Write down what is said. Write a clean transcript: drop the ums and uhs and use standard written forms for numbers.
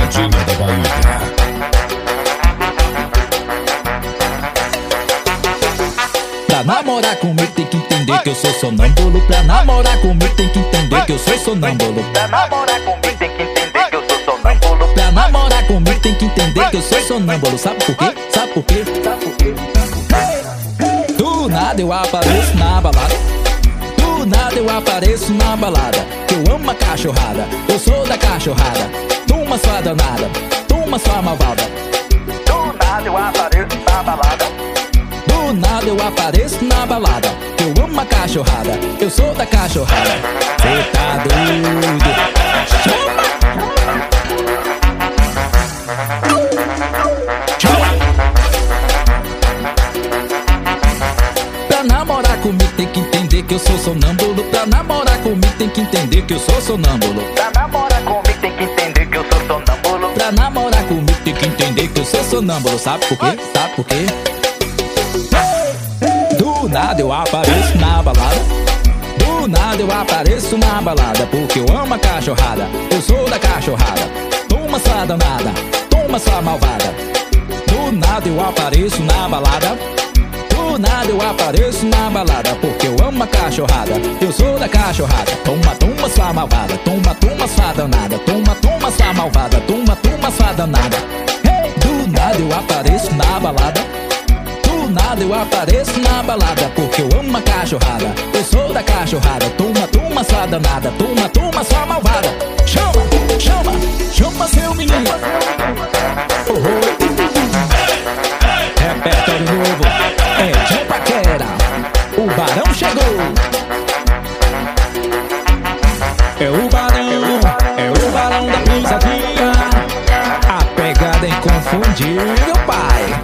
Picadinha da Bahia. Pra namorar comigo tem que entender que eu sou sonâmbulo. Pra namorar comigo tem que entender que eu sou sonâmbulo. Pra namorar comigo tem que entender que eu sou sonâmbulo. Pra namorar comigo tem que entender que eu sou sonâmbulo. Sabe por quê? Sabe por quê? Do nada eu apareço na balada. Do nada eu apareço na balada. Eu amo a cachorrada, eu sou da cachorrada. Toma sua danada, toma sua malvada. Do nada eu apareço na balada. Do nada eu apareço na balada. Eu amo a cachorrada, eu sou da cachorrada. Cê tá doido? Chama! Pra namorar comigo tem que entender que eu sou sonâmbulo. Pra namorar comigo tem que entender que eu sou sonâmbulo. Pra namorar comigo tem que entender que eu sou sonâmbulo. Pra namorar comigo tem que entender que eu sou sonâmbulo. Sabe por quê? Sabe por quê? Do nada eu apareço na balada. Do nada eu apareço na balada. Porque eu amo a cachorrada, eu sou da cachorrada. Toma sua danada, toma sua malvada. Do nada eu apareço na balada. Do nada eu apareço na balada. Porque eu amo a cachorrada, eu sou da cachorrada. Toma, toma sua malvada, toma, toma sua danada. Toma, toma sua malvada, toma, toma sua danada. Hey! Do nada eu apareço na balada. Do nada eu apareço na balada. Porque eu amo a cachorrada, eu sou da cachorrada. Toma, toma sua danada, toma, toma sua malvada. Chama, chama, chama seu menino. Oh, oh. Repertório novo, é de paquera. O Barão chegou. É o Barão da pisadinha. A pegada é inconfundível, pai.